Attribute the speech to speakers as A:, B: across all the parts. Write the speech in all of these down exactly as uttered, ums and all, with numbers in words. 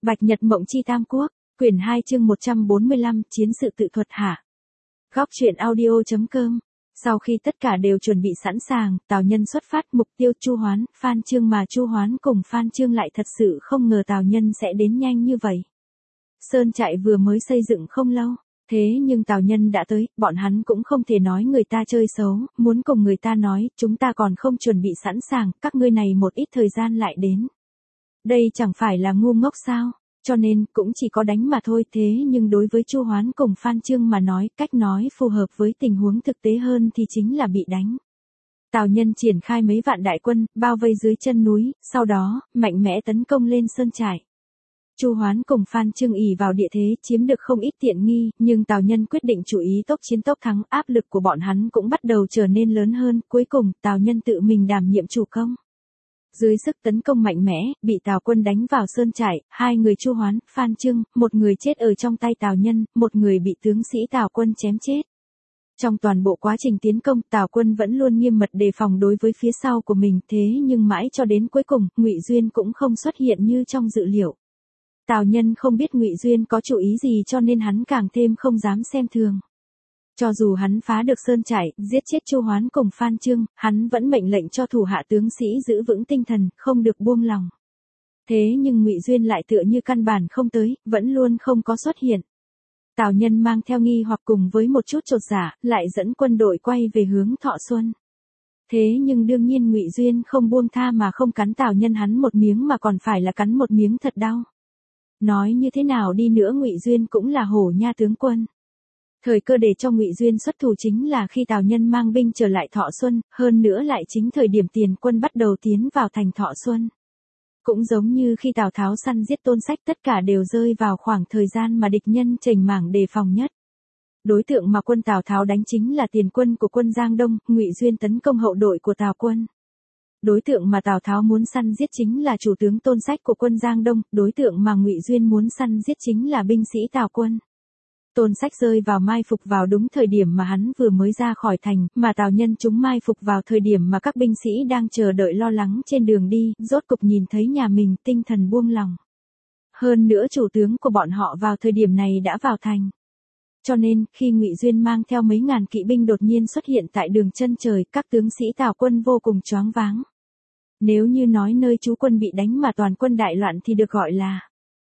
A: Bạch Nhật Mộng Chi Tam Quốc, quyển hai chương một trăm bốn mươi lăm, chiến sự tự thuật hạ. Góc truyện audio.com. Sau khi tất cả đều chuẩn bị sẵn sàng, Tào Nhân xuất phát, mục tiêu Chu Hoán, Phan Chương, mà Chu Hoán cùng Phan Chương lại thật sự không ngờ Tào Nhân sẽ đến nhanh như vậy. Sơn trại vừa mới xây dựng không lâu, thế nhưng Tào Nhân đã tới, bọn hắn cũng không thể nói người ta chơi xấu, muốn cùng người ta nói, chúng ta còn không chuẩn bị sẵn sàng, các ngươi này một ít thời gian lại đến. Đây chẳng phải là ngu ngốc sao, cho nên cũng chỉ có đánh mà thôi. Thế nhưng đối với Chu Hoán cùng Phan Chương mà nói, cách nói phù hợp với tình huống thực tế hơn thì chính là bị đánh. Tào Nhân triển khai mấy vạn đại quân, bao vây dưới chân núi, sau đó, mạnh mẽ tấn công lên sơn trại. Chu Hoán cùng Phan Chương ỷ vào địa thế chiếm được không ít tiện nghi, nhưng Tào Nhân quyết định chủ ý tốc chiến tốc thắng, áp lực của bọn hắn cũng bắt đầu trở nên lớn hơn, cuối cùng Tào Nhân tự mình đảm nhiệm chủ công. Dưới sức tấn công mạnh mẽ, bị Tào quân đánh vào sơn trại, hai người Chu Hoán, Phan Chương, một người chết ở trong tay Tào Nhân, một người bị tướng sĩ Tào quân chém chết. Trong toàn bộ quá trình tiến công, Tào quân vẫn luôn nghiêm mật đề phòng đối với phía sau của mình, thế nhưng mãi cho đến cuối cùng, Ngụy Duyên cũng không xuất hiện như trong dự liệu. Tào Nhân không biết Ngụy Duyên có chủ ý gì cho nên hắn càng thêm không dám xem thường. Cho dù hắn phá được sơn trại, giết chết Chu Hoán cùng Phan Chương, hắn vẫn mệnh lệnh cho thủ hạ tướng sĩ giữ vững tinh thần, không được buông lòng. Thế nhưng Ngụy Duyên lại tựa như căn bản không tới, vẫn luôn không có xuất hiện. Tào Nhân mang theo nghi hoặc cùng với một chút chột dạ, lại dẫn quân đội quay về hướng Thọ Xuân. Thế nhưng đương nhiên Ngụy Duyên không buông tha mà không cắn Tào Nhân hắn một miếng mà còn phải là cắn một miếng thật đau. Nói như thế nào đi nữa Ngụy Duyên cũng là hổ nha tướng quân. Thời cơ để cho Ngụy Duyên xuất thủ chính là khi Tào Nhân mang binh trở lại Thọ Xuân, hơn nữa lại chính thời điểm tiền quân bắt đầu tiến vào thành Thọ Xuân. Cũng giống như khi Tào Tháo săn giết Tôn Sách, tất cả đều rơi vào khoảng thời gian mà địch nhân chềnh mảng đề phòng nhất. Đối tượng mà quân Tào Tháo đánh chính là tiền quân của quân Giang Đông, Ngụy Duyên tấn công hậu đội của Tào quân. Đối tượng mà Tào Tháo muốn săn giết chính là chủ tướng Tôn Sách của quân Giang Đông, đối tượng mà Ngụy Duyên muốn săn giết chính là binh sĩ Tào quân. Tôn Sách rơi vào mai phục vào đúng thời điểm mà hắn vừa mới ra khỏi thành, mà Tào Nhân chúng mai phục vào thời điểm mà các binh sĩ đang chờ đợi lo lắng trên đường đi, rốt cục nhìn thấy nhà mình, tinh thần buông lòng. Hơn nữa chủ tướng của bọn họ vào thời điểm này đã vào thành. Cho nên, khi Ngụy Duyên mang theo mấy ngàn kỵ binh đột nhiên xuất hiện tại đường chân trời, các tướng sĩ Tào quân vô cùng choáng váng. Nếu như nói nơi trú quân bị đánh mà toàn quân đại loạn thì được gọi là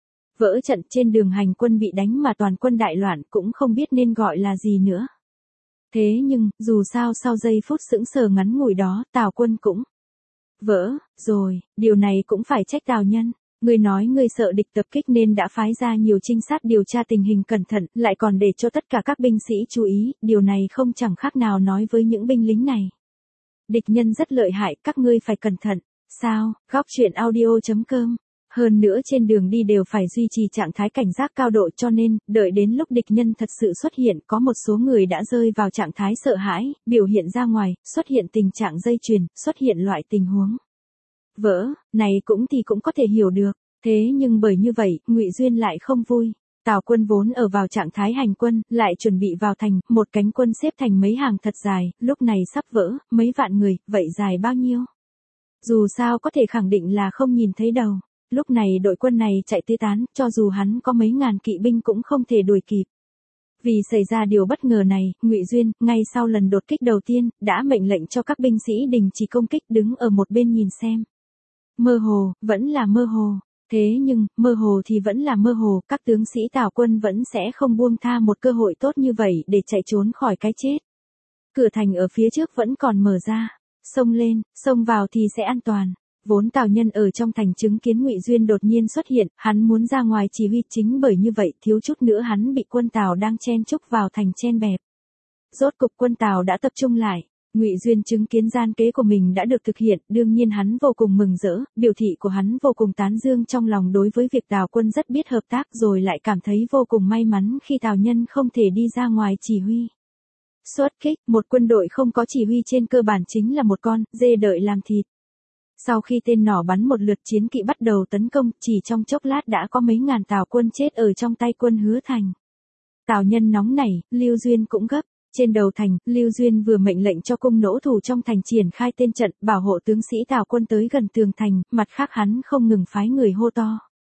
A: vỡ trận, trên đường hành quân bị đánh mà toàn quân đại loạn cũng không biết nên gọi là gì nữa. Thế nhưng, dù sao sau giây phút sững sờ ngắn ngủi đó, Tào quân cũng vỡ, rồi, điều này cũng phải trách Tào Nhân. Ngươi nói ngươi sợ địch tập kích nên đã phái ra nhiều trinh sát điều tra tình hình cẩn thận, lại còn để cho tất cả các binh sĩ chú ý, điều này không chẳng khác nào nói với những binh lính này. Địch nhân rất lợi hại, các ngươi phải cẩn thận. Sao, góc truyện audio.com. Hơn nữa trên đường đi đều phải duy trì trạng thái cảnh giác cao độ, cho nên, đợi đến lúc địch nhân thật sự xuất hiện, có một số người đã rơi vào trạng thái sợ hãi, biểu hiện ra ngoài, xuất hiện tình trạng dây chuyền, xuất hiện loại tình huống vỡ, này cũng thì cũng có thể hiểu được. Thế nhưng bởi như vậy, Ngụy Duyên lại không vui. Tào quân vốn ở vào trạng thái hành quân, lại chuẩn bị vào thành, một cánh quân xếp thành mấy hàng thật dài, lúc này sắp vỡ, mấy vạn người, vậy dài bao nhiêu? Dù sao có thể khẳng định là không nhìn thấy đầu. Lúc này đội quân này chạy tứ tán, cho dù hắn có mấy ngàn kỵ binh cũng không thể đuổi kịp. Vì xảy ra điều bất ngờ này, Ngụy Duyên, ngay sau lần đột kích đầu tiên, đã mệnh lệnh cho các binh sĩ đình chỉ công kích, đứng ở một bên nhìn xem. Mơ hồ, vẫn là mơ hồ. Thế nhưng, mơ hồ thì vẫn là mơ hồ, các tướng sĩ Tào quân vẫn sẽ không buông tha một cơ hội tốt như vậy để chạy trốn khỏi cái chết. Cửa thành ở phía trước vẫn còn mở ra. Xông lên, xông vào thì sẽ an toàn. Vốn Tào Nhân ở trong thành chứng kiến Ngụy Duyên đột nhiên xuất hiện, hắn muốn ra ngoài chỉ huy, chính bởi như vậy thiếu chút nữa hắn bị quân Tào đang chen chúc vào thành chen bẹp. Rốt cục quân Tào đã tập trung lại, Ngụy Duyên chứng kiến gian kế của mình đã được thực hiện, đương nhiên hắn vô cùng mừng rỡ, biểu thị của hắn vô cùng tán dương trong lòng đối với việc Tào quân rất biết hợp tác, rồi lại cảm thấy vô cùng may mắn khi Tào Nhân không thể đi ra ngoài chỉ huy. Xuất kích, một quân đội không có chỉ huy trên cơ bản chính là một con dê đợi làm thịt. Sau khi tên nỏ bắn một lượt, chiến kỵ bắt đầu tấn công, chỉ trong chốc lát đã có mấy ngàn Tào quân chết ở trong tay quân Hứa Thành. Tào Nhân nóng nảy, Lưu Duyên cũng gấp. Trên đầu thành, Lưu Duyên vừa mệnh lệnh cho cung nỗ thủ trong thành triển khai tên trận, bảo hộ tướng sĩ Tào quân tới gần tường thành, mặt khác hắn không ngừng phái người hô to.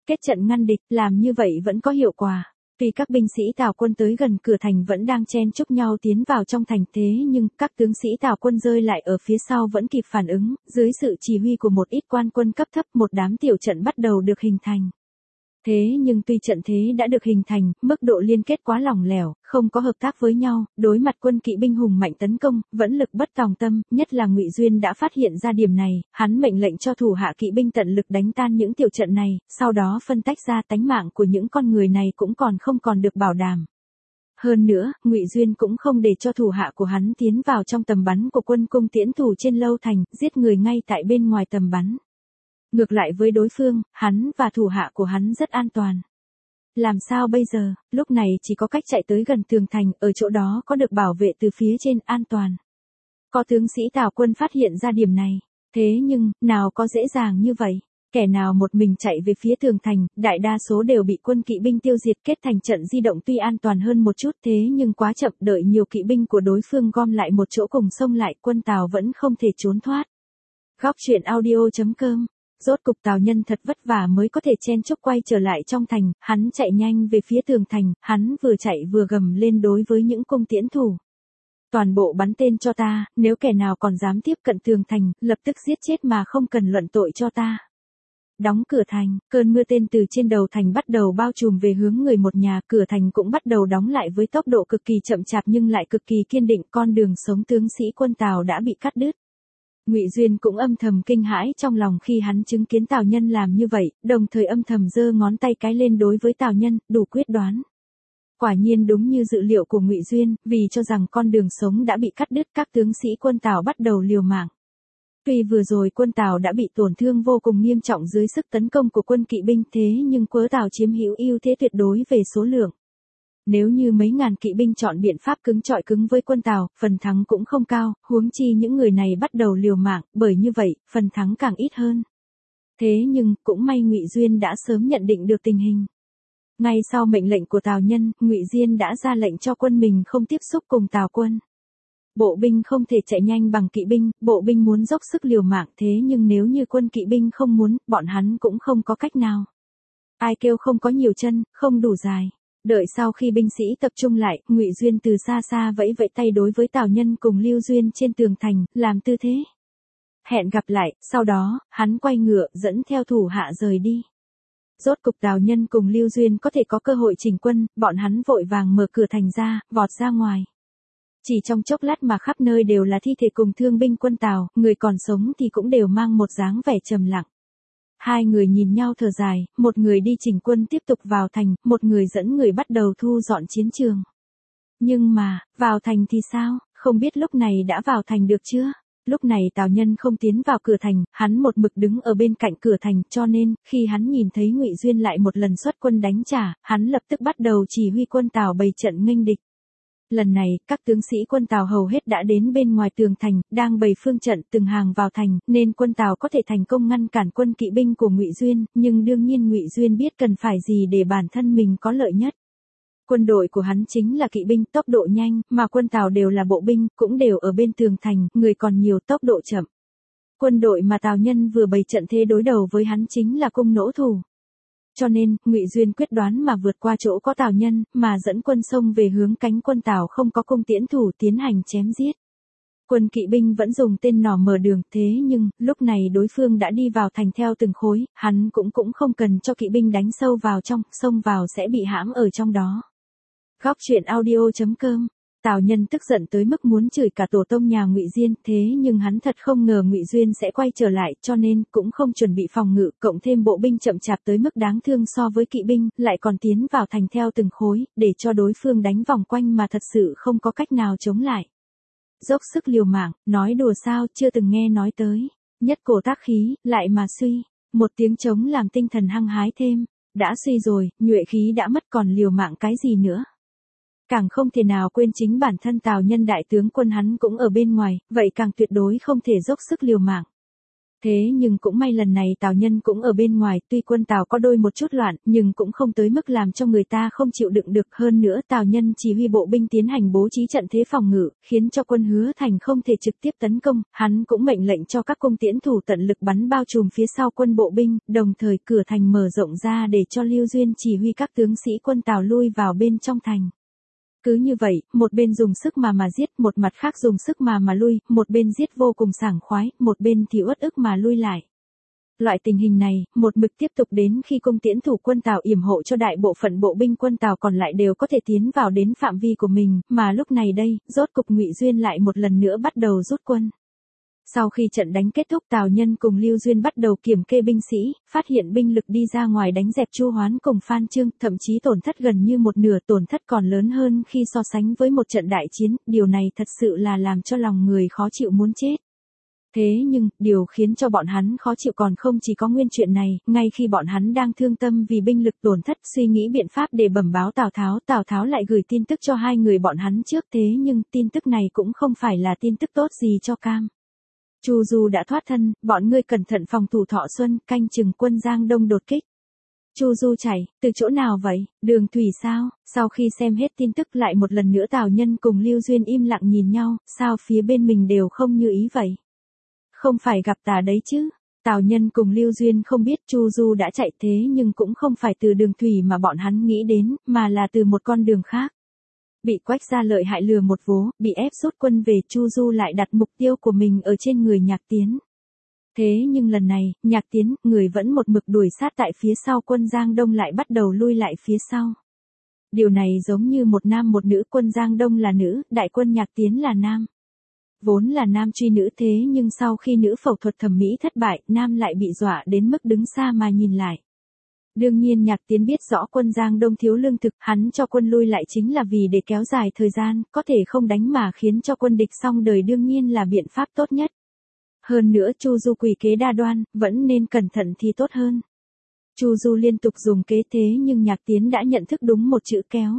A: kết trận ngăn địch, làm như vậy vẫn có hiệu quả. Tuy các binh sĩ Tào quân tới gần cửa thành vẫn đang chen chúc nhau tiến vào trong thành, thế nhưng các tướng sĩ Tào quân rơi lại ở phía sau vẫn kịp phản ứng, dưới sự chỉ huy của một ít quan quân cấp thấp, một đám tiểu trận bắt đầu được hình thành. Thế nhưng tuy trận thế đã được hình thành, mức độ liên kết quá lỏng lẻo, không có hợp tác với nhau, đối mặt quân kỵ binh hùng mạnh tấn công, vẫn lực bất tòng tâm, nhất là Ngụy Duyên đã phát hiện ra điểm này, hắn mệnh lệnh cho thủ hạ kỵ binh tận lực đánh tan những tiểu trận này, sau đó phân tách ra, tánh mạng của những con người này cũng còn không còn được bảo đảm. Hơn nữa, Ngụy Duyên cũng không để cho thủ hạ của hắn tiến vào trong tầm bắn của quân cung tiễn thủ trên lâu thành, giết người ngay tại bên ngoài tầm bắn. Ngược lại với đối phương, hắn và thủ hạ của hắn rất an toàn. Làm sao bây giờ, lúc này chỉ có cách chạy tới gần tường thành, ở chỗ đó có được bảo vệ từ phía trên, an toàn. Có tướng sĩ Tào quân phát hiện ra điểm này. Thế nhưng, nào có dễ dàng như vậy. Kẻ nào một mình chạy về phía tường thành, đại đa số đều bị quân kỵ binh tiêu diệt, kết thành trận di động tuy an toàn hơn một chút, thế nhưng quá chậm, đợi nhiều kỵ binh của đối phương gom lại một chỗ cùng xông lại, quân Tào vẫn không thể trốn thoát. Góc truyện audio chấm com. Rốt cục Tào Nhân thật vất vả mới có thể chen chúc quay trở lại trong thành, hắn chạy nhanh về phía tường thành, hắn vừa chạy vừa gầm lên đối với những cung tiễn thủ. Toàn bộ bắn tên cho ta, nếu kẻ nào còn dám tiếp cận tường thành, lập tức giết chết mà không cần luận tội cho ta. Đóng cửa thành, cơn mưa tên từ trên đầu thành bắt đầu bao trùm về hướng người một nhà, cửa thành cũng bắt đầu đóng lại với tốc độ cực kỳ chậm chạp nhưng lại cực kỳ kiên định, con đường sống tướng sĩ quân Tào đã bị cắt đứt. Ngụy Duyên cũng âm thầm kinh hãi trong lòng khi hắn chứng kiến Tào Nhân làm như vậy, đồng thời âm thầm giơ ngón tay cái lên đối với Tào Nhân, đủ quyết đoán. Quả nhiên đúng như dự liệu của Ngụy Duyên, vì cho rằng con đường sống đã bị cắt đứt, các tướng sĩ quân Tào bắt đầu liều mạng. Tuy vừa rồi quân Tào đã bị tổn thương vô cùng nghiêm trọng dưới sức tấn công của quân kỵ binh, thế nhưng quân Tào chiếm hữu ưu thế tuyệt đối về số lượng. Nếu như mấy ngàn kỵ binh chọn biện pháp cứng trọi cứng với quân Tào, phần thắng cũng không cao, huống chi những người này bắt đầu liều mạng, bởi như vậy, phần thắng càng ít hơn. Thế nhưng, cũng may Ngụy Duyên đã sớm nhận định được tình hình. Ngay sau mệnh lệnh của Tào Nhân, Ngụy Duyên đã ra lệnh cho quân mình không tiếp xúc cùng Tào quân. Bộ binh không thể chạy nhanh bằng kỵ binh, bộ binh muốn dốc sức liều mạng, thế nhưng nếu như quân kỵ binh không muốn, bọn hắn cũng không có cách nào. Ai kêu không có nhiều chân, không đủ dài. Đợi sau khi binh sĩ tập trung lại, Ngụy Duyên từ xa xa vẫy vẫy tay đối với Tào Nhân cùng Lưu Duyên trên tường thành, làm tư thế. Hẹn gặp lại, sau đó, hắn quay ngựa, dẫn theo thủ hạ rời đi. Rốt cục Tào Nhân cùng Lưu Duyên có thể có cơ hội chỉnh quân, bọn hắn vội vàng mở cửa thành ra, vọt ra ngoài. Chỉ trong chốc lát mà khắp nơi đều là thi thể cùng thương binh quân Tào, người còn sống thì cũng đều mang một dáng vẻ trầm lặng. Hai người nhìn nhau thở dài, một người đi chỉnh quân tiếp tục vào thành, một người dẫn người bắt đầu thu dọn chiến trường. Nhưng mà, vào thành thì sao, không biết lúc này đã vào thành được chưa? Lúc này Tào Nhân không tiến vào cửa thành, hắn một mực đứng ở bên cạnh cửa thành, cho nên, khi hắn nhìn thấy Ngụy Duyên lại một lần xuất quân đánh trả, hắn lập tức bắt đầu chỉ huy quân Tào bày trận nghênh địch. Lần này, các tướng sĩ quân Tào hầu hết đã đến bên ngoài tường thành, đang bày phương trận từng hàng vào thành, nên quân Tào có thể thành công ngăn cản quân kỵ binh của Ngụy Duyên, nhưng đương nhiên Ngụy Duyên biết cần phải gì để bản thân mình có lợi nhất. Quân đội của hắn chính là kỵ binh, tốc độ nhanh, mà quân Tào đều là bộ binh, cũng đều ở bên tường thành, người còn nhiều, tốc độ chậm. Quân đội mà Tào Nhân vừa bày trận thế đối đầu với hắn chính là cung nỗ thủ. Cho nên, Ngụy Duyên quyết đoán mà vượt qua chỗ có Tào Nhân, mà dẫn quân sông về hướng cánh quân Tào không có cung tiễn thủ tiến hành chém giết. Quân kỵ binh vẫn dùng tên nỏ mở đường, thế nhưng, lúc này đối phương đã đi vào thành theo từng khối, hắn cũng cũng không cần cho kỵ binh đánh sâu vào trong, xông vào sẽ bị hãm ở trong đó. Góc truyện audio chấm com. Tào Nhân tức giận tới mức muốn chửi cả tổ tông nhà Ngụy Diên, thế nhưng hắn thật không ngờ Ngụy Duyên sẽ quay trở lại, cho nên cũng không chuẩn bị phòng ngự, cộng thêm bộ binh chậm chạp tới mức đáng thương so với kỵ binh, lại còn tiến vào thành theo từng khối, để cho đối phương đánh vòng quanh mà thật sự không có cách nào chống lại. Dốc sức liều mạng, nói đùa sao, chưa từng nghe nói tới. Nhất cổ tác khí, lại mà suy, một tiếng trống làm tinh thần hăng hái thêm, đã suy rồi, nhuệ khí đã mất còn liều mạng cái gì nữa. Càng không thể nào quên chính bản thân Tào Nhân đại tướng quân hắn cũng ở bên ngoài, vậy càng tuyệt đối không thể dốc sức liều mạng. Thế nhưng cũng may lần này Tào Nhân cũng ở bên ngoài, tuy quân Tào có đôi một chút loạn, nhưng cũng không tới mức làm cho người ta không chịu đựng được. Hơn nữa Tào Nhân chỉ huy bộ binh tiến hành bố trí trận thế phòng ngự, khiến cho quân Hứa Thành không thể trực tiếp tấn công, hắn cũng mệnh lệnh cho các cung tiễn thủ tận lực bắn bao trùm phía sau quân bộ binh, đồng thời cửa thành mở rộng ra để cho Lưu Duyên chỉ huy các tướng sĩ quân Tào lui vào bên trong thành. Cứ như vậy, một bên dùng sức mà mà giết, một mặt khác dùng sức mà mà lui, một bên giết vô cùng sảng khoái, một bên thì uất ức mà lui lại. Loại tình hình này, một mực tiếp tục đến khi cung tiễn thủ quân Tào yểm hộ cho đại bộ phận bộ binh quân Tào còn lại đều có thể tiến vào đến phạm vi của mình, mà lúc này đây, rốt cục Ngụy Duyên lại một lần nữa bắt đầu rút quân. Sau khi trận đánh kết thúc, Tào Nhân cùng Lưu Duyên bắt đầu kiểm kê binh sĩ, phát hiện binh lực đi ra ngoài đánh dẹp Chu Hoán cùng Phan Chương, thậm chí tổn thất gần như một nửa, tổn thất còn lớn hơn khi so sánh với một trận đại chiến, điều này thật sự là làm cho lòng người khó chịu muốn chết. Thế nhưng, điều khiến cho bọn hắn khó chịu còn không chỉ có nguyên chuyện này, ngay khi bọn hắn đang thương tâm vì binh lực tổn thất, suy nghĩ biện pháp để bẩm báo Tào Tháo, Tào Tháo lại gửi tin tức cho hai người bọn hắn trước, thế nhưng tin tức này cũng không phải là tin tức tốt gì cho Cam. Chu Du đã thoát thân, bọn ngươi cẩn thận phòng thủ Thọ Xuân, canh chừng quân Giang Đông đột kích. Chu Du chạy, từ chỗ nào vậy, đường thủy sao? Sau khi xem hết tin tức lại một lần nữa Tào Nhân cùng Lưu Duyên im lặng nhìn nhau, sao phía bên mình đều không như ý vậy? Không phải gặp tà đấy chứ? Tào Nhân cùng Lưu Duyên không biết Chu Du đã chạy, thế nhưng cũng không phải từ đường thủy mà bọn hắn nghĩ đến, mà là từ một con đường khác. Bị Quách gia lợi hại lừa một vố, bị ép rút quân về, Chu Du lại đặt mục tiêu của mình ở trên người Nhạc Tiến. Thế nhưng lần này, Nhạc Tiến, người vẫn một mực đuổi sát tại phía sau, quân Giang Đông lại bắt đầu lui lại phía sau. Điều này giống như một nam một nữ, quân Giang Đông là nữ, đại quân Nhạc Tiến là nam. Vốn là nam truy nữ, thế nhưng sau khi nữ phẫu thuật thẩm mỹ thất bại, nam lại bị dọa đến mức đứng xa mà nhìn lại. Đương nhiên Nhạc Tiến biết rõ quân Giang Đông thiếu lương thực, hắn cho quân lui lại chính là vì để kéo dài thời gian, có thể không đánh mà khiến cho quân địch xong đời đương nhiên là biện pháp tốt nhất. Hơn nữa Chu Du quỷ kế đa đoan, vẫn nên cẩn thận thì tốt hơn. Chu Du liên tục dùng kế, thế nhưng Nhạc Tiến đã nhận thức đúng một chữ kéo.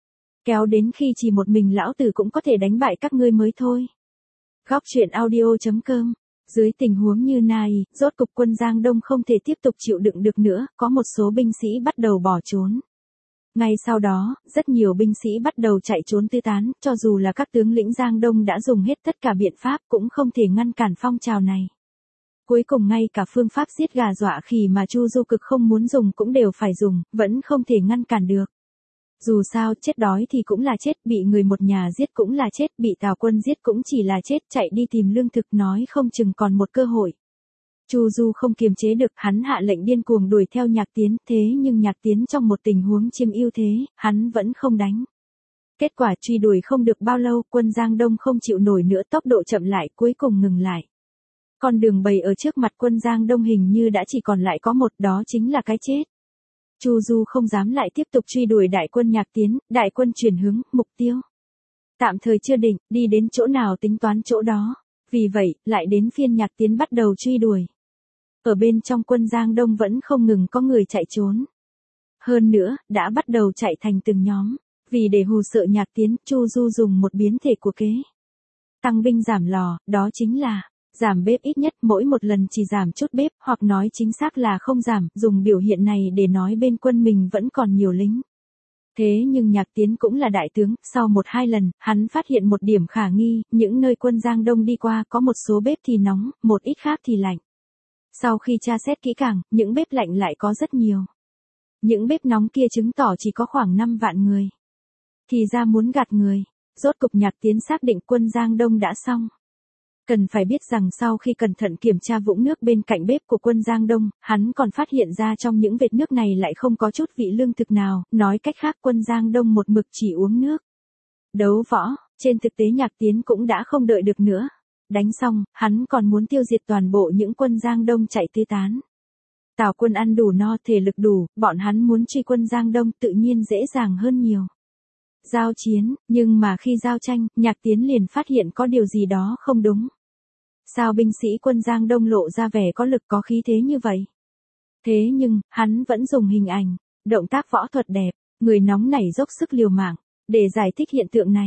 A: Kéo đến khi chỉ một mình lão tử cũng có thể đánh bại các ngươi mới thôi. Góc truyện audio chấm com. Dưới tình huống như này, rốt cục quân Giang Đông không thể tiếp tục chịu đựng được nữa, có một số binh sĩ bắt đầu bỏ trốn. Ngay sau đó, rất nhiều binh sĩ bắt đầu chạy trốn tứ tán, cho dù là các tướng lĩnh Giang Đông đã dùng hết tất cả biện pháp cũng không thể ngăn cản phong trào này. Cuối cùng ngay cả phương pháp giết gà dọa khỉ mà Chu Du cực không muốn dùng cũng đều phải dùng, vẫn không thể ngăn cản được. Dù sao, chết đói thì cũng là chết, bị người một nhà giết cũng là chết, bị Tào quân giết cũng chỉ là chết, chạy đi tìm lương thực nói không chừng còn một cơ hội. Chu Du không kiềm chế được, hắn hạ lệnh điên cuồng đuổi theo Nhạc Tiến, thế nhưng Nhạc Tiến trong một tình huống chiếm ưu thế, hắn vẫn không đánh. Kết quả truy đuổi không được bao lâu, quân Giang Đông không chịu nổi nữa, tốc độ chậm lại, cuối cùng ngừng lại. Con đường bầy ở trước mặt quân Giang Đông hình như đã chỉ còn lại có một, đó chính là cái chết. Chu Du không dám lại tiếp tục truy đuổi đại quân Nhạc Tiến, đại quân chuyển hướng, mục tiêu tạm thời chưa định, đi đến chỗ nào tính toán chỗ đó. Vì vậy, lại đến phiên Nhạc Tiến bắt đầu truy đuổi. Ở bên trong quân Giang Đông vẫn không ngừng có người chạy trốn. Hơn nữa, đã bắt đầu chạy thành từng nhóm. Vì để hù sợ Nhạc Tiến, Chu Du dùng một biến thể của kế. Tăng binh giảm lò, đó chính là giảm bếp ít nhất, mỗi một lần chỉ giảm chút bếp, hoặc nói chính xác là không giảm, dùng biểu hiện này để nói bên quân mình vẫn còn nhiều lính. Thế nhưng Nhạc Tiến cũng là đại tướng, sau một hai lần, hắn phát hiện một điểm khả nghi, những nơi quân Giang Đông đi qua có một số bếp thì nóng, một ít khác thì lạnh. Sau khi tra xét kỹ càng, những bếp lạnh lại có rất nhiều. Những bếp nóng kia chứng tỏ chỉ có khoảng năm vạn người. Thì ra muốn gạt người, rốt cục Nhạc Tiến xác định quân Giang Đông đã xong. Cần phải biết rằng sau khi cẩn thận kiểm tra vũng nước bên cạnh bếp của quân Giang Đông, hắn còn phát hiện ra trong những vệt nước này lại không có chút vị lương thực nào, nói cách khác quân Giang Đông một mực chỉ uống nước. Đấu võ, trên thực tế Nhạc Tiến cũng đã không đợi được nữa. Đánh xong, hắn còn muốn tiêu diệt toàn bộ những quân Giang Đông chạy tứ tán. Tào quân ăn đủ no, thể lực đủ, bọn hắn muốn truy quân Giang Đông tự nhiên dễ dàng hơn nhiều. Giao chiến, nhưng mà khi giao tranh, Nhạc Tiến liền phát hiện có điều gì đó không đúng. Sao binh sĩ quân Giang Đông lộ ra vẻ có lực có khí thế như vậy? Thế nhưng, hắn vẫn dùng hình ảnh, động tác võ thuật đẹp, người nóng nảy dốc sức liều mạng, để giải thích hiện tượng này.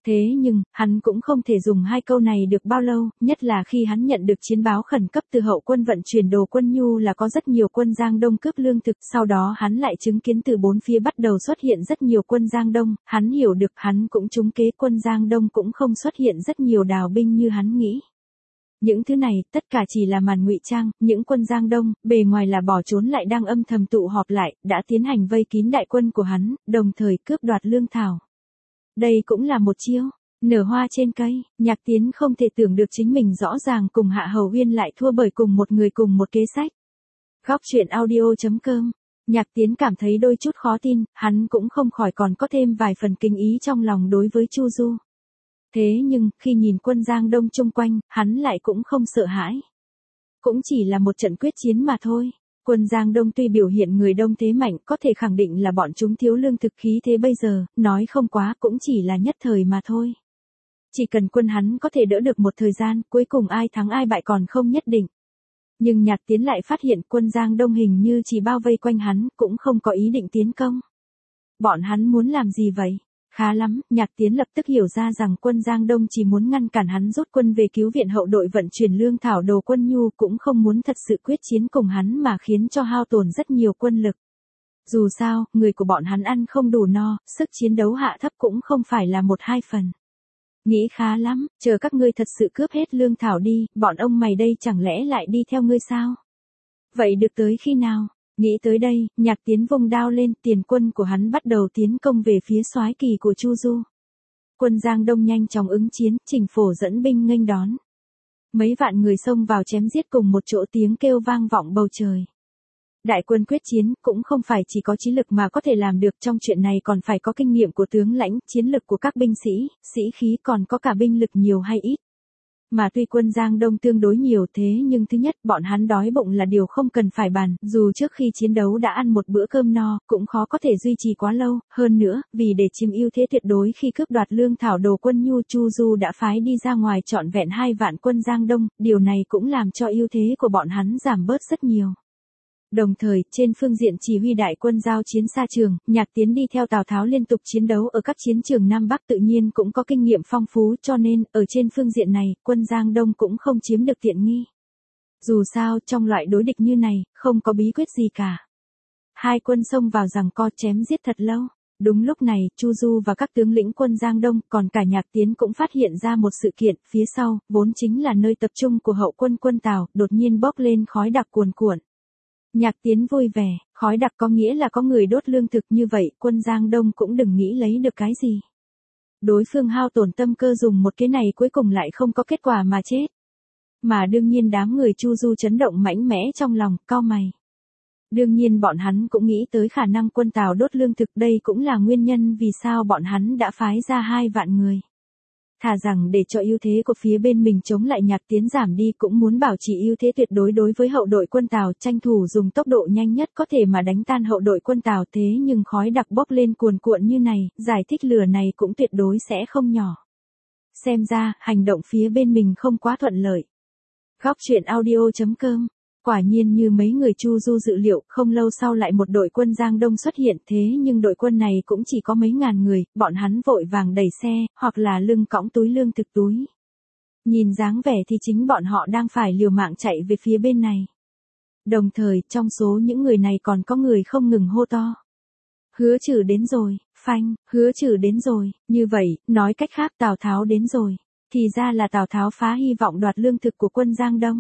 A: Thế nhưng, hắn cũng không thể dùng hai câu này được bao lâu, nhất là khi hắn nhận được chiến báo khẩn cấp từ hậu quân vận chuyển đồ quân nhu là có rất nhiều quân Giang Đông cướp lương thực, sau đó hắn lại chứng kiến từ bốn phía bắt đầu xuất hiện rất nhiều quân Giang Đông, hắn hiểu được hắn cũng trúng kế quân Giang Đông cũng không xuất hiện rất nhiều đào binh như hắn nghĩ. Những thứ này, tất cả chỉ là màn ngụy trang, những quân Giang Đông, bề ngoài là bỏ trốn lại đang âm thầm tụ họp lại, đã tiến hành vây kín đại quân của hắn, đồng thời cướp đoạt lương thảo. Đây cũng là một chiêu, nở hoa trên cây, Nhạc Tiến không thể tưởng được chính mình rõ ràng cùng Hạ Hầu Uyên lại thua bởi cùng một người cùng một kế sách. Góc truyện audio chấm com, Nhạc Tiến cảm thấy đôi chút khó tin, hắn cũng không khỏi còn có thêm vài phần kính ý trong lòng đối với Chu Du. Thế nhưng, khi nhìn quân Giang Đông chung quanh, hắn lại cũng không sợ hãi. Cũng chỉ là một trận quyết chiến mà thôi. Quân Giang Đông tuy biểu hiện người đông thế mạnh, có thể khẳng định là bọn chúng thiếu lương thực khí thế bây giờ, nói không quá cũng chỉ là nhất thời mà thôi. Chỉ cần quân hắn có thể đỡ được một thời gian, cuối cùng ai thắng ai bại còn không nhất định. Nhưng Nhạc Tiến lại phát hiện quân Giang Đông hình như chỉ bao vây quanh hắn, cũng không có ý định tiến công. Bọn hắn muốn làm gì vậy? Khá lắm, Nhạc Tiến lập tức hiểu ra rằng quân Giang Đông chỉ muốn ngăn cản hắn rút quân về cứu viện hậu đội vận chuyển lương thảo đồ quân nhu, cũng không muốn thật sự quyết chiến cùng hắn mà khiến cho hao tổn rất nhiều quân lực. Dù sao, người của bọn hắn ăn không đủ no, sức chiến đấu hạ thấp cũng không phải là một hai phần. Nghĩ khá lắm, chờ các ngươi thật sự cướp hết lương thảo đi, bọn ông mày đây chẳng lẽ lại đi theo ngươi sao? Vậy được tới khi nào? Nghĩ tới đây, Nhạc Tiến vung đao lên, tiền quân của hắn bắt đầu tiến công về phía soái kỳ của Chu Du. Quân Giang Đông nhanh chóng ứng chiến, Trình Phổ dẫn binh nghênh đón. Mấy vạn người xông vào chém giết cùng một chỗ, tiếng kêu vang vọng bầu trời. Đại quân quyết chiến, cũng không phải chỉ có trí lực mà có thể làm được, trong chuyện này còn phải có kinh nghiệm của tướng lãnh, chiến lực của các binh sĩ, sĩ khí, còn có cả binh lực nhiều hay ít. Mà tuy quân Giang Đông tương đối nhiều thế nhưng thứ nhất, bọn hắn đói bụng là điều không cần phải bàn, dù trước khi chiến đấu đã ăn một bữa cơm no, cũng khó có thể duy trì quá lâu, hơn nữa, vì để chiếm ưu thế tuyệt đối khi cướp đoạt lương thảo đồ quân nhu, Chu Du đã phái đi ra ngoài trọn vẹn hai vạn quân Giang Đông, điều này cũng làm cho ưu thế của bọn hắn giảm bớt rất nhiều. Đồng thời, trên phương diện chỉ huy đại quân giao chiến xa trường, Nhạc Tiến đi theo Tào Tháo liên tục chiến đấu ở các chiến trường Nam Bắc tự nhiên cũng có kinh nghiệm phong phú, cho nên, ở trên phương diện này, quân Giang Đông cũng không chiếm được tiện nghi. Dù sao, trong loại đối địch như này, không có bí quyết gì cả. Hai quân xông vào giằng co chém giết thật lâu. Đúng lúc này, Chu Du và các tướng lĩnh quân Giang Đông, còn cả Nhạc Tiến cũng phát hiện ra một sự kiện, phía sau, vốn chính là nơi tập trung của hậu quân quân Tào, đột nhiên bốc lên khói đặc cuồn cuộn. Nhạc Tiến vui vẻ, khói đặc có nghĩa là có người đốt lương thực, như vậy, quân Giang Đông cũng đừng nghĩ lấy được cái gì. Đối phương hao tổn tâm cơ dùng một cái này cuối cùng lại không có kết quả mà chết. Mà đương nhiên đám người Chu Du chấn động mạnh mẽ trong lòng, cau mày. Đương nhiên bọn hắn cũng nghĩ tới khả năng quân Tào đốt lương thực, đây cũng là nguyên nhân vì sao bọn hắn đã phái ra hai vạn người. Thà rằng để cho ưu thế của phía bên mình chống lại Nhạc Tiến giảm đi, cũng muốn bảo trì ưu thế tuyệt đối đối với hậu đội quân Tào, tranh thủ dùng tốc độ nhanh nhất có thể mà đánh tan hậu đội quân Tào, thế nhưng khói đặc bốc lên cuồn cuộn như này, giải thích lửa này cũng tuyệt đối sẽ không nhỏ. Xem ra, hành động phía bên mình không quá thuận lợi. Góc truyện audio chấm com. Quả nhiên như mấy người Chu Du dự liệu, không lâu sau lại một đội quân Giang Đông xuất hiện, thế nhưng đội quân này cũng chỉ có mấy ngàn người, bọn hắn vội vàng đẩy xe, hoặc là lưng cõng túi lương thực túi. Nhìn dáng vẻ thì chính bọn họ đang phải liều mạng chạy về phía bên này. Đồng thời, trong số những người này còn có người không ngừng hô to. Hứa Trừ đến rồi, phanh, Hứa Trừ đến rồi, như vậy, nói cách khác Tào Tháo đến rồi. Thì ra là Tào Tháo phá hy vọng đoạt lương thực của quân Giang Đông.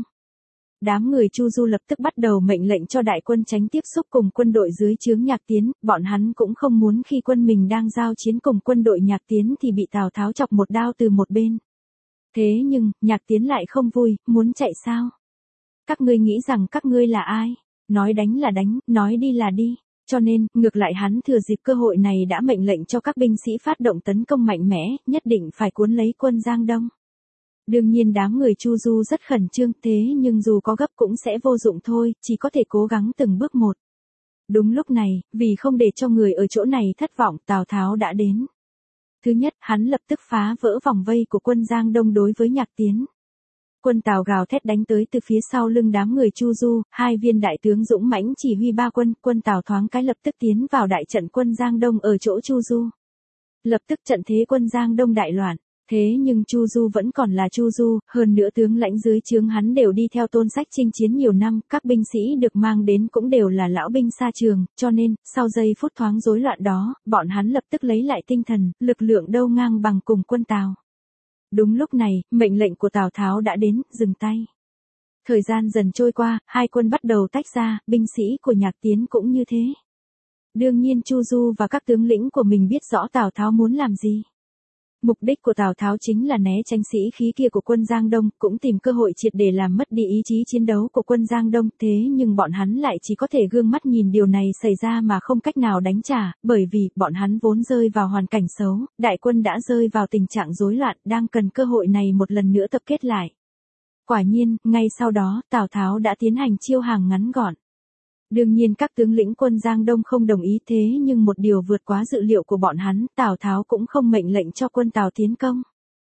A: Đám người Chu Du lập tức bắt đầu mệnh lệnh cho đại quân tránh tiếp xúc cùng quân đội dưới trướng Nhạc Tiến, bọn hắn cũng không muốn khi quân mình đang giao chiến cùng quân đội Nhạc Tiến thì bị Tào Tháo chọc một đao từ một bên. Thế nhưng, Nhạc Tiến lại không vui, muốn chạy sao? Các ngươi nghĩ rằng các ngươi là ai? Nói đánh là đánh, nói đi là đi. Cho nên, ngược lại hắn thừa dịp cơ hội này đã mệnh lệnh cho các binh sĩ phát động tấn công mạnh mẽ, nhất định phải cuốn lấy quân Giang Đông. Đương nhiên đám người Chu Du rất khẩn trương, thế nhưng dù có gấp cũng sẽ vô dụng thôi, chỉ có thể cố gắng từng bước một. Đúng lúc này, vì không để cho người ở chỗ này thất vọng, Tào Tháo đã đến. Thứ nhất, hắn lập tức phá vỡ vòng vây của quân Giang Đông đối với Nhạc Tiến. Quân Tào gào thét đánh tới từ phía sau lưng đám người Chu Du, hai viên đại tướng dũng mãnh chỉ huy ba quân, quân Tào thoáng cái lập tức tiến vào đại trận quân Giang Đông ở chỗ Chu Du. lập tức trận thế quân Giang Đông đại loạn. Thế nhưng Chu Du vẫn còn là Chu Du, hơn nữa tướng lãnh dưới trướng hắn đều đi theo Tôn Sách chinh chiến nhiều năm, các binh sĩ được mang đến cũng đều là lão binh xa trường, cho nên, sau giây phút thoáng rối loạn đó, bọn hắn lập tức lấy lại tinh thần, lực lượng đâu ngang bằng cùng quân Tào. Đúng lúc này, mệnh lệnh của Tào Tháo đã đến, dừng tay. Thời gian dần trôi qua, hai quân bắt đầu tách ra, binh sĩ của Nhạc Tiến cũng như thế. Đương nhiên Chu Du và các tướng lĩnh của mình biết rõ Tào Tháo muốn làm gì. Mục đích của Tào Tháo chính là né tránh sĩ khí kia của quân Giang Đông, cũng tìm cơ hội triệt để làm mất đi ý chí chiến đấu của quân Giang Đông, thế nhưng bọn hắn lại chỉ có thể gương mắt nhìn điều này xảy ra mà không cách nào đánh trả, bởi vì bọn hắn vốn rơi vào hoàn cảnh xấu, đại quân đã rơi vào tình trạng rối loạn, đang cần cơ hội này một lần nữa tập kết lại. Quả nhiên, ngay sau đó, Tào Tháo đã tiến hành chiêu hàng ngắn gọn. Đương nhiên các tướng lĩnh quân Giang Đông không đồng ý, thế nhưng một điều vượt quá dự liệu của bọn hắn, Tào Tháo cũng không mệnh lệnh cho quân Tào tiến công.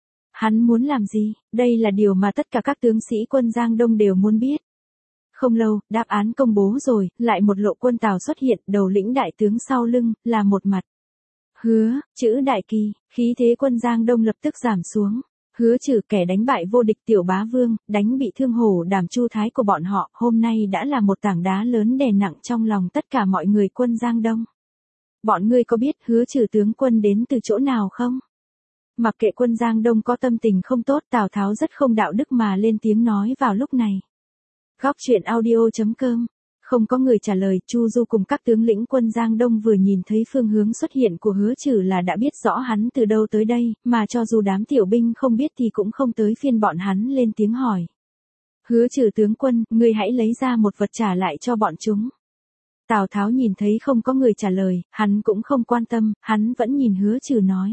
A: Hắn muốn làm gì? Đây là điều mà tất cả các tướng sĩ quân Giang Đông đều muốn biết. Không lâu, đáp án công bố rồi, lại một lộ quân Tào xuất hiện, đầu lĩnh đại tướng sau lưng, là một mặt Hứa, chữ đại kỳ, khí thế quân Giang Đông lập tức giảm xuống. Hứa Trừ, kẻ đánh bại vô địch Tiểu Bá Vương, đánh bị thương Hổ Đàm Chu Thái của bọn họ, hôm nay đã là một tảng đá lớn đè nặng trong lòng tất cả mọi người quân Giang Đông. Bọn ngươi có biết Hứa Trừ tướng quân đến từ chỗ nào không? Mặc kệ quân Giang Đông có tâm tình không tốt, Tào Tháo rất không đạo đức mà lên tiếng nói vào lúc này. Góc truyện audio chấm com. Không có người trả lời, Chu Du cùng các tướng lĩnh quân Giang Đông vừa nhìn thấy phương hướng xuất hiện của Hứa Trừ là đã biết rõ hắn từ đâu tới đây, mà cho dù đám tiểu binh không biết thì cũng không tới phiên bọn hắn lên tiếng hỏi. Hứa Trừ tướng quân, ngươi hãy lấy ra một vật trả lại cho bọn chúng. Tào Tháo nhìn thấy không có người trả lời, hắn cũng không quan tâm, hắn vẫn nhìn Hứa Trừ nói.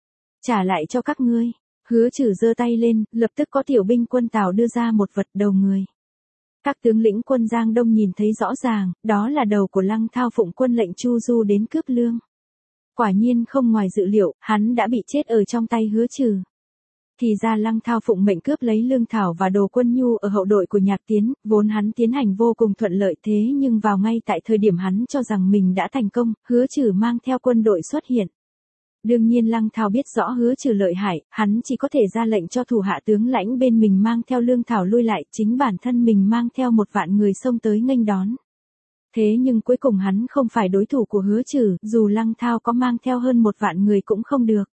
A: Trả lại cho các ngươi. Hứa Trừ giơ tay lên, lập tức có tiểu binh quân Tào đưa ra một vật đầu người. Các tướng lĩnh quân Giang Đông nhìn thấy rõ ràng, đó là đầu của Lăng Thao phụng quân lệnh Chu Du đến cướp lương. Quả nhiên không ngoài dự liệu, hắn đã bị chết ở trong tay Hứa Trừ. Thì ra Lăng Thao phụng mệnh cướp lấy lương thảo và đồ quân nhu ở hậu đội của Nhạc Tiến, vốn hắn tiến hành vô cùng thuận lợi, thế nhưng vào ngay tại thời điểm hắn cho rằng mình đã thành công, Hứa Trừ mang theo quân đội xuất hiện. Đương nhiên Lăng Thao biết rõ Hứa Trừ lợi hại, hắn chỉ có thể ra lệnh cho thủ hạ tướng lãnh bên mình mang theo lương thảo lui lại, chính bản thân mình mang theo một vạn người xông tới nghênh đón. Thế nhưng cuối cùng hắn không phải đối thủ của Hứa Trừ, dù Lăng Thao có mang theo hơn một vạn người cũng không được.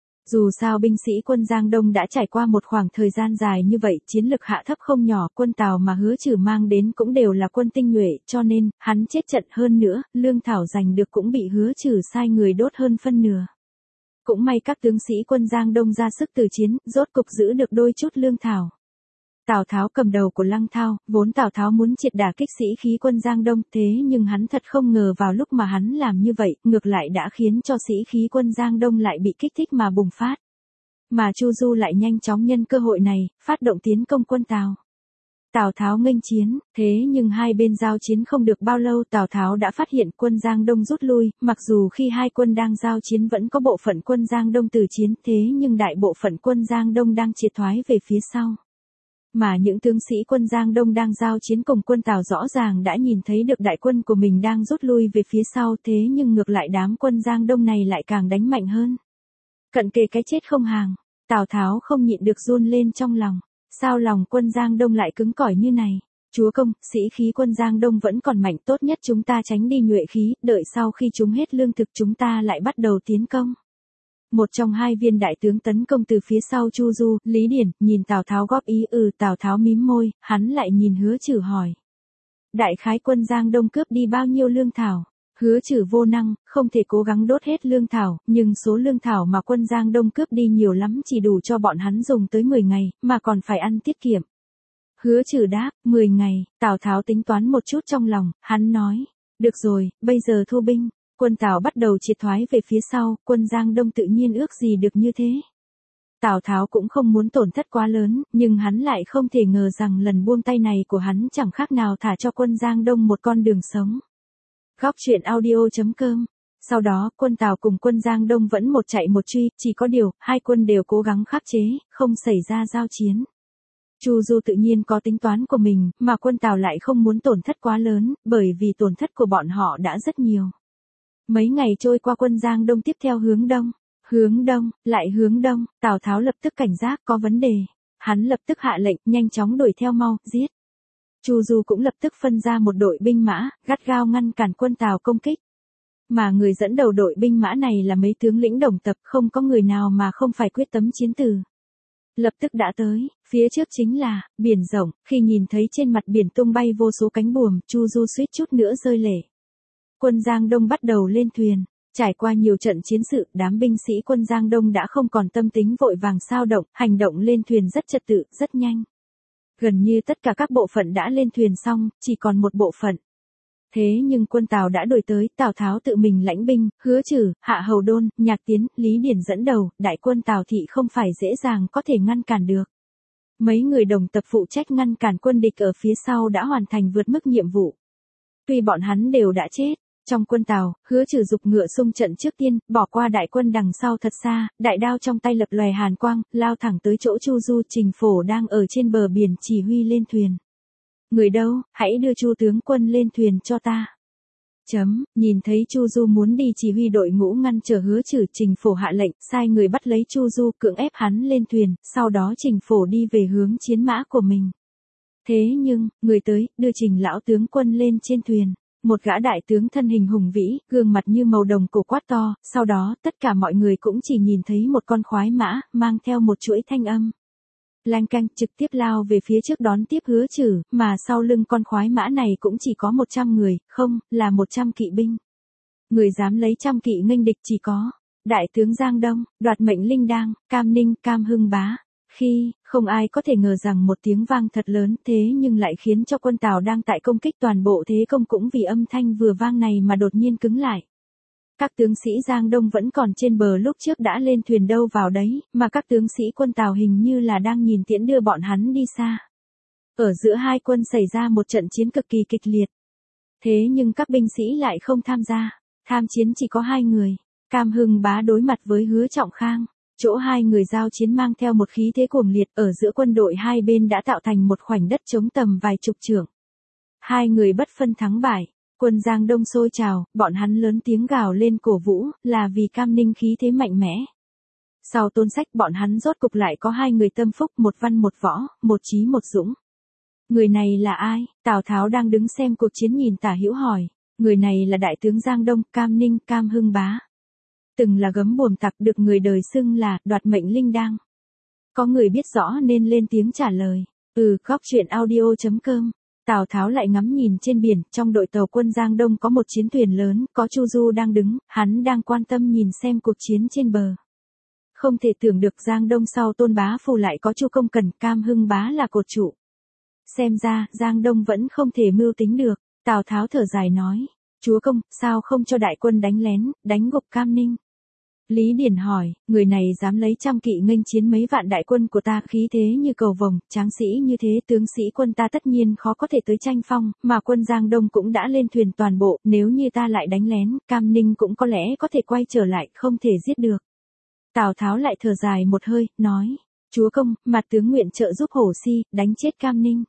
A: Dù sao binh sĩ quân Giang Đông đã trải qua một khoảng thời gian dài như vậy, chiến lực hạ thấp không nhỏ, quân Tào mà Hứa Trừ mang đến cũng đều là quân tinh nhuệ, cho nên, hắn chết trận hơn nữa, lương thảo giành được cũng bị Hứa Trừ sai người đốt hơn phân nửa. Cũng may các tướng sĩ quân Giang Đông ra sức từ chiến, rốt cục giữ được đôi chút lương thảo. Tào Tháo cầm đầu của Lăng Thao, vốn Tào Tháo muốn triệt đả kích sĩ khí quân Giang Đông, thế nhưng hắn thật không ngờ vào lúc mà hắn làm như vậy, ngược lại đã khiến cho sĩ khí quân Giang Đông lại bị kích thích mà bùng phát. Mà Chu Du lại nhanh chóng nhân cơ hội này, phát động tiến công quân Tào. Tào Tháo nghênh chiến, thế nhưng hai bên giao chiến không được bao lâu Tào Tháo đã phát hiện quân Giang Đông rút lui, mặc dù khi hai quân đang giao chiến vẫn có bộ phận quân Giang Đông từ chiến, thế nhưng đại bộ phận quân Giang Đông đang triệt thoái về phía sau. Mà những tướng sĩ quân Giang Đông đang giao chiến cùng quân Tào rõ ràng đã nhìn thấy được đại quân của mình đang rút lui về phía sau, thế nhưng ngược lại đám quân Giang Đông này lại càng đánh mạnh hơn. Cận kề cái chết không hàng, Tào Tháo không nhịn được run lên trong lòng. Sao lòng quân Giang Đông lại cứng cỏi như này? Chúa công, sĩ khí quân Giang Đông vẫn còn mạnh, tốt nhất chúng ta tránh đi nhuệ khí, đợi sau khi chúng hết lương thực chúng ta lại bắt đầu tiến công. Một trong hai viên đại tướng tấn công từ phía sau Chu Du, Lý Điển, nhìn Tào Tháo góp ý, ừ Tào Tháo mím môi, hắn lại nhìn Hứa Trừ hỏi. Đại khái quân Giang Đông cướp đi bao nhiêu lương thảo? Hứa Trừ vô năng, không thể cố gắng đốt hết lương thảo, nhưng số lương thảo mà quân Giang Đông cướp đi nhiều lắm, chỉ đủ cho bọn hắn dùng tới mười ngày, mà còn phải ăn tiết kiệm. Hứa Trừ đáp, mười ngày, Tào Tháo tính toán một chút trong lòng, hắn nói, được rồi, bây giờ thu binh. Quân Tào bắt đầu triệt thoái về phía sau, quân Giang Đông tự nhiên ước gì được như thế. Tào Tháo cũng không muốn tổn thất quá lớn, nhưng hắn lại không thể ngờ rằng lần buông tay này của hắn chẳng khác nào thả cho quân Giang Đông một con đường sống. Góc truyện audio chấm com. Sau đó, quân Tào cùng quân Giang Đông vẫn một chạy một truy, chỉ có điều, hai quân đều cố gắng khắc chế, không xảy ra giao chiến. Chu Du tự nhiên có tính toán của mình, mà quân Tào lại không muốn tổn thất quá lớn, bởi vì tổn thất của bọn họ đã rất nhiều. Mấy ngày trôi qua quân Giang Đông tiếp theo hướng đông. Hướng đông, lại hướng đông, Tào Tháo lập tức cảnh giác có vấn đề. Hắn lập tức hạ lệnh, nhanh chóng đuổi theo mau, giết. Chu Du cũng lập tức phân ra một đội binh mã, gắt gao ngăn cản quân Tào công kích. Mà người dẫn đầu đội binh mã này là mấy tướng lĩnh đồng tập, không có người nào mà không phải quyết tấm chiến từ. Lập tức đã tới, phía trước chính là biển rộng, khi nhìn thấy trên mặt biển tung bay vô số cánh buồm, Chu Du suýt chút nữa rơi lệ. Quân Giang Đông bắt đầu lên thuyền, trải qua nhiều trận chiến sự, đám binh sĩ quân Giang Đông đã không còn tâm tính vội vàng sao động, hành động lên thuyền rất trật tự, rất nhanh. Gần như tất cả các bộ phận đã lên thuyền xong, chỉ còn một bộ phận. Thế nhưng quân Tào đã đuổi tới, Tào Tháo tự mình lãnh binh, Hứa Trừ, Hạ Hầu Đôn, Nhạc Tiến, Lý Điển dẫn đầu, đại quân Tào thị không phải dễ dàng có thể ngăn cản được. Mấy người đồng tập phụ trách ngăn cản quân địch ở phía sau đã hoàn thành vượt mức nhiệm vụ. Tuy bọn hắn đều đã chết, trong quân Tào, Hứa Trừ dục ngựa xung trận trước tiên, bỏ qua đại quân đằng sau thật xa, đại đao trong tay lập lòe hàn quang, lao thẳng tới chỗ Chu Du. Trình Phổ đang ở trên bờ biển chỉ huy lên thuyền. Người đâu, hãy đưa Chu tướng quân lên thuyền cho ta. Chấm, nhìn thấy Chu Du muốn đi chỉ huy đội ngũ ngăn trở Hứa Trừ, Trình Phổ hạ lệnh, sai người bắt lấy Chu Du, cưỡng ép hắn lên thuyền, sau đó Trình Phổ đi về hướng chiến mã của mình. Thế nhưng, người tới, đưa Trình lão tướng quân lên trên thuyền. Một gã đại tướng thân hình hùng vĩ, gương mặt như màu đồng cổ quát to, sau đó, tất cả mọi người cũng chỉ nhìn thấy một con khoái mã, mang theo một chuỗi thanh âm. Lanh canh trực tiếp lao về phía trước đón tiếp Hứa Trừ, mà sau lưng con khoái mã này cũng chỉ có một trăm người, không, là một trăm kỵ binh. Người dám lấy trăm kỵ nghênh địch chỉ có đại tướng Giang Đông, Đoạt Mệnh Linh Đang, Cam Ninh, Cam Hưng Bá. Khi, không ai có thể ngờ rằng một tiếng vang thật lớn thế nhưng lại khiến cho quân Tào đang tại công kích toàn bộ thế công cũng vì âm thanh vừa vang này mà đột nhiên cứng lại. Các tướng sĩ Giang Đông vẫn còn trên bờ lúc trước đã lên thuyền đâu vào đấy, mà các tướng sĩ quân Tào hình như là đang nhìn tiễn đưa bọn hắn đi xa. Ở giữa hai quân xảy ra một trận chiến cực kỳ kịch liệt. Thế nhưng các binh sĩ lại không tham gia, tham chiến chỉ có hai người. Cam Hưng Bá đối mặt với Hứa Trọng Khang. Chỗ hai người giao chiến mang theo một khí thế cuồng liệt, ở giữa quân đội hai bên đã tạo thành một khoảnh đất trống tầm vài chục trượng. Hai người bất phân thắng bại, quân Giang Đông sôi trào, bọn hắn lớn tiếng gào lên cổ vũ, là vì Cam Ninh khí thế mạnh mẽ. Sau Tôn Sách bọn hắn rốt cục lại có hai người tâm phúc, một văn một võ, một trí một dũng. Người này là ai? Tào Tháo đang đứng xem cuộc chiến nhìn tả hữu hỏi. Người này là đại tướng Giang Đông, Cam Ninh, Cam Hưng Bá. Từng là gấm buồm tặc, được người đời xưng là Đoạt Mệnh Linh Đang. Có người biết rõ nên lên tiếng trả lời. Ừ, góc truyện audio chấm com. Tào Tháo lại ngắm nhìn trên biển, trong đội tàu quân Giang Đông có một chiến thuyền lớn, có Chu Du đang đứng, hắn đang quan tâm nhìn xem cuộc chiến trên bờ. Không thể tưởng được Giang Đông sau Tôn Bá Phù lại có Chu Công Cẩn, Cam Hưng Bá là cột trụ. Xem ra, Giang Đông vẫn không thể mưu tính được. Tào Tháo thở dài nói, chúa công, sao không cho đại quân đánh lén, đánh gục Cam Ninh? Lý Điển hỏi, người này dám lấy trăm kỵ nghênh chiến mấy vạn đại quân của ta, khí thế như cầu vồng, tráng sĩ như thế, tướng sĩ quân ta tất nhiên khó có thể tới tranh phong, mà quân Giang Đông cũng đã lên thuyền toàn bộ, nếu như ta lại đánh lén, Cam Ninh cũng có lẽ có thể quay trở lại, không thể giết được. Tào Tháo lại thở dài một hơi, nói, chúa công, mặt tướng nguyện trợ giúp Hổ Si, đánh chết Cam Ninh.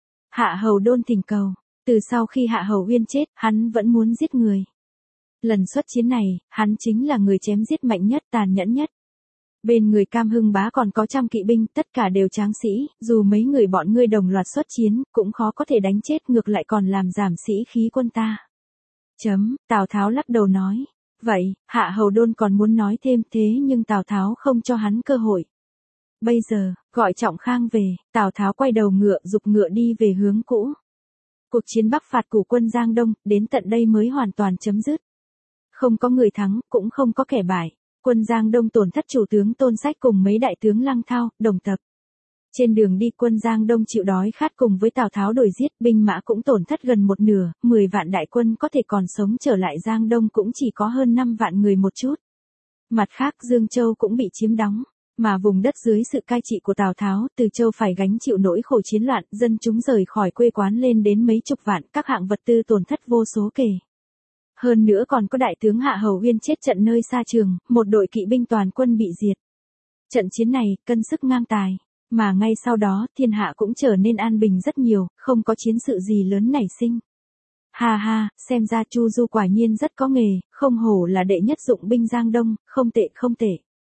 A: Hạ Hầu Đôn thỉnh cầu, từ sau khi Hạ Hầu Uyên chết, hắn vẫn muốn giết người. Lần xuất chiến này, hắn chính là người chém giết mạnh nhất, tàn nhẫn nhất. Bên người Cam Hưng Bá còn có trăm kỵ binh, tất cả đều tráng sĩ, dù mấy người bọn ngươi đồng loạt xuất chiến, cũng khó có thể đánh chết, ngược lại còn làm giảm sĩ khí quân ta. Chấm, Tào Tháo lắc đầu nói. Vậy, Hạ Hầu Đôn còn muốn nói thêm thế nhưng Tào Tháo không cho hắn cơ hội. Bây giờ, gọi Trọng Khang về, Tào Tháo quay đầu ngựa, giục ngựa đi về hướng cũ. Cuộc chiến bắc phạt của quân Giang Đông, đến tận đây mới hoàn toàn chấm dứt. Không có người thắng, cũng không có kẻ bại. Quân Giang Đông tổn thất chủ tướng Tôn Sách cùng mấy đại tướng Lăng Thao, Đồng Tập. Trên đường đi quân Giang Đông chịu đói khát cùng với Tào Tháo đuổi giết, binh mã cũng tổn thất gần một nửa, mười vạn đại quân có thể còn sống trở lại Giang Đông cũng chỉ có hơn năm vạn người một chút. Mặt khác Dương Châu cũng bị chiếm đóng, mà vùng đất dưới sự cai trị của Tào Tháo, Từ Châu phải gánh chịu nỗi khổ chiến loạn, dân chúng rời khỏi quê quán lên đến mấy chục vạn, các hạng vật tư tổn thất vô số kể. Hơn nữa còn có đại tướng Hạ Hầu Uyên chết trận nơi xa trường, một đội kỵ binh toàn quân bị diệt. Trận chiến này, cân sức ngang tài, mà ngay sau đó, thiên hạ cũng trở nên an bình rất nhiều, không có chiến sự gì lớn nảy sinh. Ha ha, xem ra Chu Du quả nhiên rất có nghề, không hổ là đệ nhất dụng binh Giang Đông, không tệ không tệ.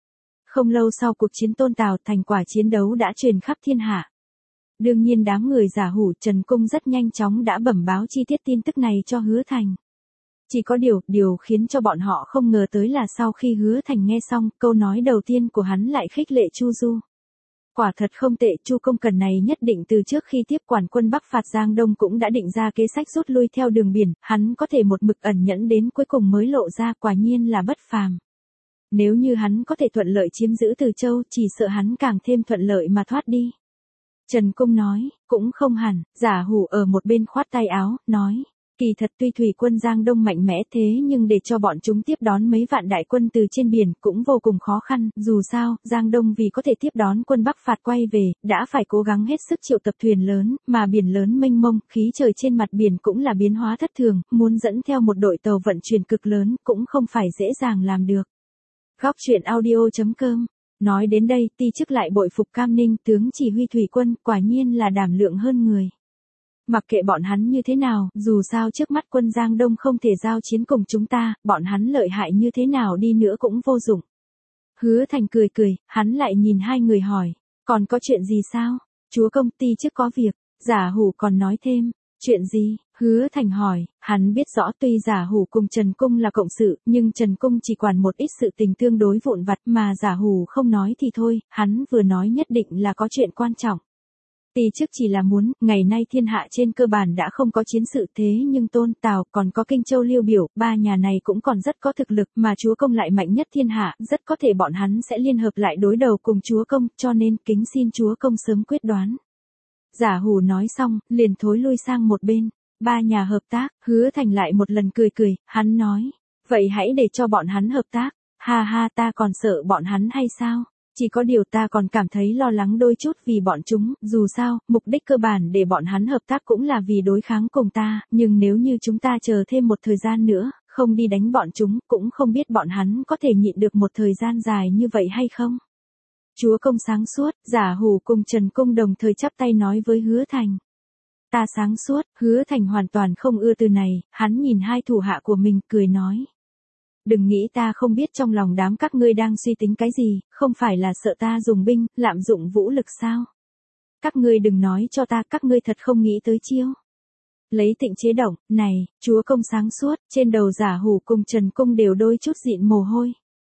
A: Không lâu sau cuộc chiến Tôn Tào, thành quả chiến đấu đã truyền khắp thiên hạ. Đương nhiên đám người giả hủ Trần Cung rất nhanh chóng đã bẩm báo chi tiết tin tức này cho Hứa Thành. Chỉ có điều, điều khiến cho bọn họ không ngờ tới là sau khi Hứa Thành nghe xong, câu nói đầu tiên của hắn lại khích lệ Chu Du. Quả thật không tệ, Chu Công Cần này nhất định từ trước khi tiếp quản quân Bắc phạt Giang Đông cũng đã định ra kế sách rút lui theo đường biển, hắn có thể một mực ẩn nhẫn đến cuối cùng mới lộ ra, quả nhiên là bất phàm. Nếu như hắn có thể thuận lợi chiếm giữ Từ Châu, chỉ sợ hắn càng thêm thuận lợi mà thoát đi. Trần Cung nói, cũng không hẳn, giả hủ ở một bên khoát tay áo, nói. Kỳ thật tuy thủy quân Giang Đông mạnh mẽ thế nhưng để cho bọn chúng tiếp đón mấy vạn đại quân từ trên biển cũng vô cùng khó khăn, dù sao, Giang Đông vì có thể tiếp đón quân Bắc phạt quay về, đã phải cố gắng hết sức triệu tập thuyền lớn, mà biển lớn mênh mông, khí trời trên mặt biển cũng là biến hóa thất thường, muốn dẫn theo một đội tàu vận chuyển cực lớn cũng không phải dễ dàng làm được. Góc truyện audio chấm com. Nói đến đây, Ti Chức lại bội phục Cam Ninh, tướng chỉ huy thủy quân, quả nhiên là đảm lượng hơn người. Mặc kệ bọn hắn như thế nào, dù sao trước mắt quân Giang Đông không thể giao chiến cùng chúng ta, bọn hắn lợi hại như thế nào đi nữa cũng vô dụng. Hứa Thành cười cười, hắn lại nhìn hai người hỏi, còn có chuyện gì sao? Chúa công, Ti Chức có việc. Giả hủ còn nói thêm, chuyện gì? Hứa Thành hỏi, hắn biết rõ tuy giả hủ cùng Trần Cung là cộng sự, nhưng Trần Cung chỉ quản một ít sự tình tương đối vụn vặt mà giả hủ không nói thì thôi, hắn vừa nói nhất định là có chuyện quan trọng. Ti Chức chỉ là muốn, ngày nay thiên hạ trên cơ bản đã không có chiến sự thế nhưng Tôn Tào còn có Kinh Châu Liêu Biểu, ba nhà này cũng còn rất có thực lực mà Chúa Công lại mạnh nhất thiên hạ, rất có thể bọn hắn sẽ liên hợp lại đối đầu cùng Chúa Công, cho nên kính xin Chúa Công sớm quyết đoán. Giả hủ nói xong, liền thối lui sang một bên, ba nhà hợp tác, Hứa Thành lại một lần cười cười, hắn nói, vậy hãy để cho bọn hắn hợp tác, ha ha ta còn sợ bọn hắn hay sao? Chỉ có điều ta còn cảm thấy lo lắng đôi chút vì bọn chúng, dù sao, mục đích cơ bản để bọn hắn hợp tác cũng là vì đối kháng cùng ta, nhưng nếu như chúng ta chờ thêm một thời gian nữa, không đi đánh bọn chúng, cũng không biết bọn hắn có thể nhịn được một thời gian dài như vậy hay không. Chúa công sáng suốt, giả hủ cùng Trần Cung đồng thời chắp tay nói với Hứa Thành. Ta sáng suốt, Hứa Thành hoàn toàn không ưa từ này, hắn nhìn hai thủ hạ của mình, cười nói. Đừng nghĩ ta không biết trong lòng đám các ngươi đang suy tính cái gì, không phải là sợ ta dùng binh, lạm dụng vũ lực sao? Các ngươi đừng nói cho ta, các ngươi thật không nghĩ tới chiêu. Lấy Tịnh chế động, này, chúa công sáng suốt, trên đầu giả hủ cùng Trần Cung đều đôi chút dịn mồ hôi.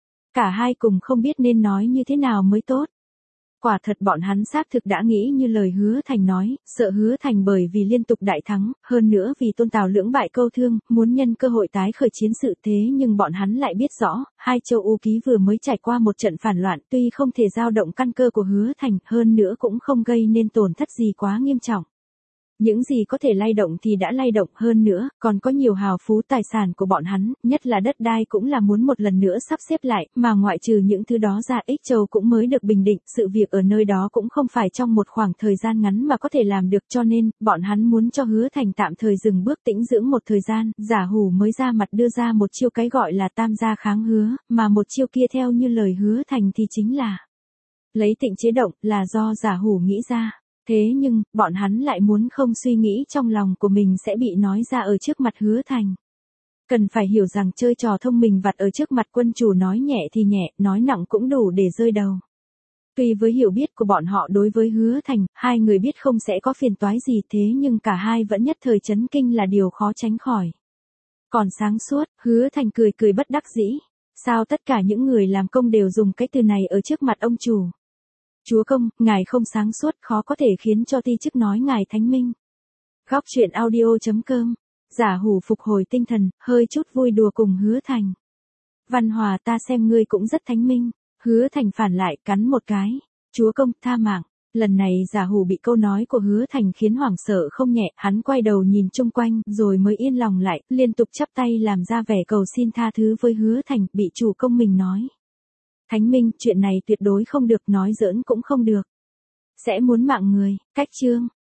A: Cả hai cùng không biết nên nói như thế nào mới tốt. Quả thật bọn hắn xác thực đã nghĩ như lời Hứa Thành nói, sợ Hứa Thành bởi vì liên tục đại thắng, hơn nữa vì Tôn Tào lưỡng bại câu thương, muốn nhân cơ hội tái khởi chiến sự thế nhưng bọn hắn lại biết rõ, hai châu U Ký vừa mới trải qua một trận phản loạn tuy không thể dao động căn cơ của Hứa Thành, hơn nữa cũng không gây nên tổn thất gì quá nghiêm trọng. Những gì có thể lay động thì đã lay động, hơn nữa, còn có nhiều hào phú tài sản của bọn hắn, nhất là đất đai cũng là muốn một lần nữa sắp xếp lại, mà ngoại trừ những thứ đó ra Ích Châu cũng mới được bình định, sự việc ở nơi đó cũng không phải trong một khoảng thời gian ngắn mà có thể làm được, cho nên, bọn hắn muốn cho Hứa Thành tạm thời dừng bước tĩnh dưỡng một thời gian, giả hủ mới ra mặt đưa ra một chiêu cái gọi là tam gia kháng hứa, mà một chiêu kia theo như lời Hứa Thành thì chính là lấy Tịnh chế động, là do giả hủ nghĩ ra. Thế nhưng, bọn hắn lại muốn không suy nghĩ trong lòng của mình sẽ bị nói ra ở trước mặt Hứa Thành. Cần phải hiểu rằng chơi trò thông minh vặt ở trước mặt quân chủ nói nhẹ thì nhẹ, nói nặng cũng đủ để rơi đầu. Tuy với hiểu biết của bọn họ đối với Hứa Thành, hai người biết không sẽ có phiền toái gì thế nhưng cả hai vẫn nhất thời chấn kinh là điều khó tránh khỏi. Còn sáng suốt, Hứa Thành cười cười bất đắc dĩ. Sao tất cả những người làm công đều dùng cái từ này ở trước mặt ông chủ? Chúa công, ngài không sáng suốt, khó có thể khiến cho Ti Chức nói ngài thánh minh. Góc truyện audio chấm com. Giả hủ phục hồi tinh thần, hơi chút vui đùa cùng Hứa Thành. Văn Hòa ta xem ngươi cũng rất thánh minh. Hứa Thành phản lại, cắn một cái. Chúa công, tha mạng. Lần này giả hủ bị câu nói của Hứa Thành khiến hoảng sợ không nhẹ, hắn quay đầu nhìn chung quanh, rồi mới yên lòng lại, liên tục chắp tay làm ra vẻ cầu xin tha thứ với Hứa Thành, bị chủ công mình nói. Thánh minh, chuyện này tuyệt đối không được, nói giỡn cũng không được. Sẽ muốn mạng người, cách chương.